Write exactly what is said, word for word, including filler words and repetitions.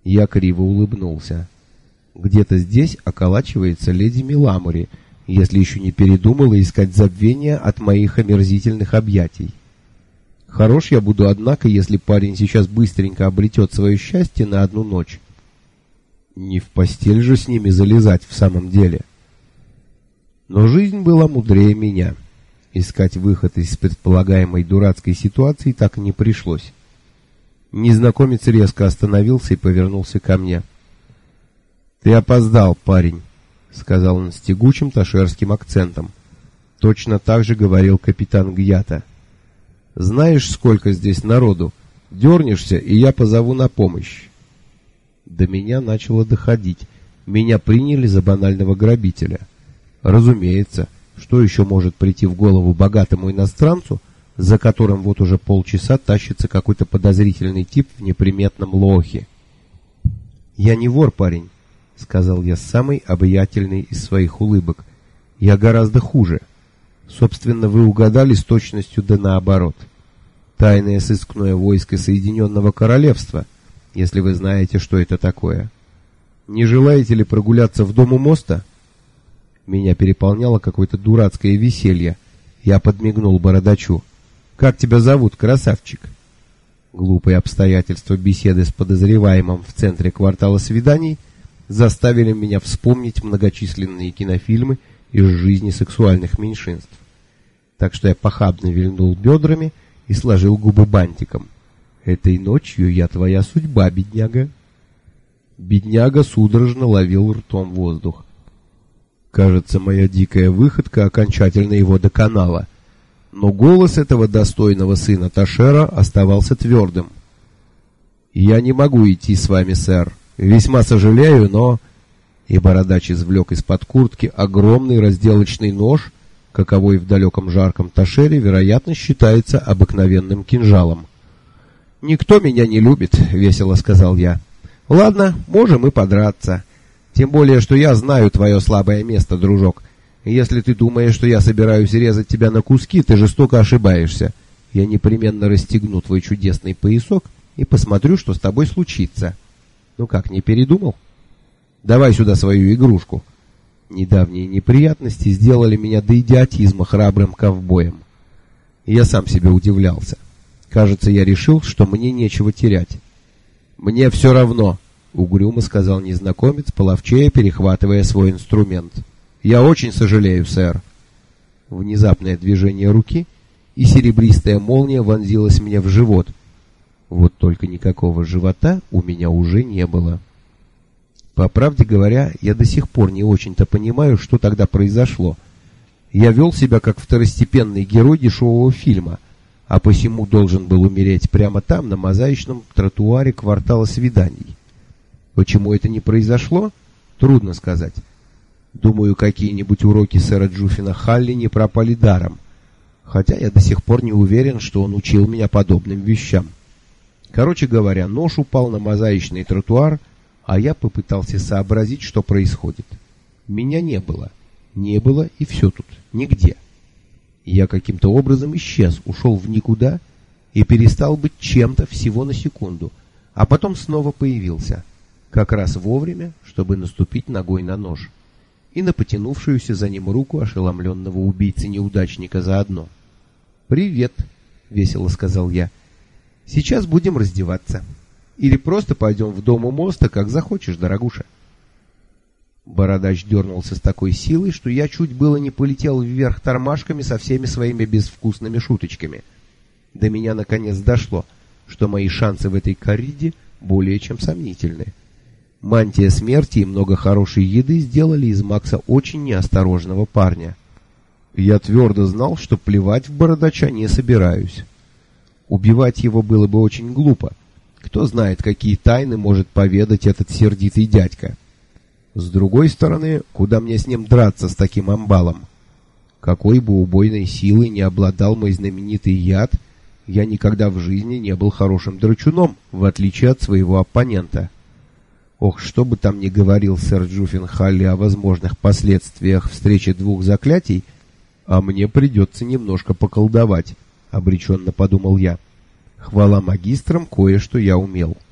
Я криво улыбнулся. Где-то здесь околачивается леди Миламори, если еще не передумала искать забвения от моих омерзительных объятий. Хорош я буду, однако, если парень сейчас быстренько обретет свое счастье на одну ночь. Не в постель же с ними залезать в самом деле. Но жизнь была мудрее меня. Искать выход из предполагаемой дурацкой ситуации так и не пришлось. Незнакомец резко остановился и повернулся ко мне. «Ты опоздал, парень», — сказал он с тягучим ташерским акцентом. Точно так же говорил капитан Гьята. «Знаешь, сколько здесь народу? Дернешься, и я позову на помощь». До меня начало доходить. Меня приняли за банального грабителя. Разумеется, что еще может прийти в голову богатому иностранцу, за которым вот уже полчаса тащится какой-то подозрительный тип в неприметном лохе? «Я не вор, парень», — сказал я с самой обаятельной из своих улыбок. «Я гораздо хуже. Собственно, вы угадали с точностью да наоборот. Тайное сыскное войско Соединенного Королевства, если вы знаете, что это такое. Не желаете ли прогуляться в дом у моста?» Меня переполняло какое-то дурацкое веселье. Я подмигнул бородачу. «Как тебя зовут, красавчик?» Глупые обстоятельства беседы с подозреваемым в центре квартала свиданий заставили меня вспомнить многочисленные кинофильмы из жизни сексуальных меньшинств. Так что я похабно вильнул бедрами и сложил губы бантиком. «Этой ночью я твоя судьба, бедняга». Бедняга судорожно ловил ртом воздух. Кажется, моя дикая выходка окончательно его доконала. Но голос этого достойного сына Ташера оставался твердым. «Я не могу идти с вами, сэр. Весьма сожалею, но...» И бородач извлек из-под куртки огромный разделочный нож, каковой в далеком жарком Ташере, вероятно, считается обыкновенным кинжалом. «Никто меня не любит», — весело сказал я. «Ладно, можем и подраться. Тем более, что я знаю твое слабое место, дружок. Если ты думаешь, что я собираюсь резать тебя на куски, ты жестоко ошибаешься. Я непременно расстегну твой чудесный поясок и посмотрю, что с тобой случится. Ну как, не передумал? Давай сюда свою игрушку». Недавние неприятности сделали меня до идиотизма храбрым ковбоем. Я сам себе удивлялся. Кажется, я решил, что мне нечего терять. «Мне все равно», — угрюмо сказал незнакомец, половчее перехватывая свой инструмент. «Я очень сожалею, сэр». Внезапное движение руки, и серебристая молния вонзилась мне в живот. Вот только никакого живота у меня уже не было. По правде говоря, я до сих пор не очень-то понимаю, что тогда произошло. Я вел себя как второстепенный герой дешевого фильма, а посему должен был умереть прямо там, на мозаичном тротуаре квартала свиданий. Почему это не произошло? Трудно сказать. Думаю, какие-нибудь уроки сэра Джуффина Халли не пропали даром, хотя я до сих пор не уверен, что он учил меня подобным вещам. Короче говоря, нож упал на мозаичный тротуар, а я попытался сообразить, что происходит. Меня не было. Не было, и все тут. Нигде. Я каким-то образом исчез, ушел в никуда и перестал быть чем-то всего на секунду, а потом снова появился. Как раз вовремя, чтобы наступить ногой на нож. И на потянувшуюся за ним руку ошеломленного убийцы-неудачника заодно. «Привет», — весело сказал я. «Сейчас будем раздеваться. Или просто пойдем в дом у моста, как захочешь, дорогуша». Бородач дернулся с такой силой, что я чуть было не полетел вверх тормашками со всеми своими безвкусными шуточками. До меня наконец дошло, что мои шансы в этой корриде более чем сомнительны. Мантия смерти и много хорошей еды сделали из Макса очень неосторожного парня. Я твердо знал, что плевать в бородача не собираюсь. Убивать его было бы очень глупо. Кто знает, какие тайны может поведать этот сердитый дядька. С другой стороны, куда мне с ним драться с таким амбалом? Какой бы убойной силой не обладал мой знаменитый яд, я никогда в жизни не был хорошим драчуном, в отличие от своего оппонента. Ох, что бы там ни говорил сэр Джуффин Халли о возможных последствиях встречи двух заклятий, а мне придется немножко поколдовать, — обреченно подумал я. Хвала магистрам, кое-что я умел.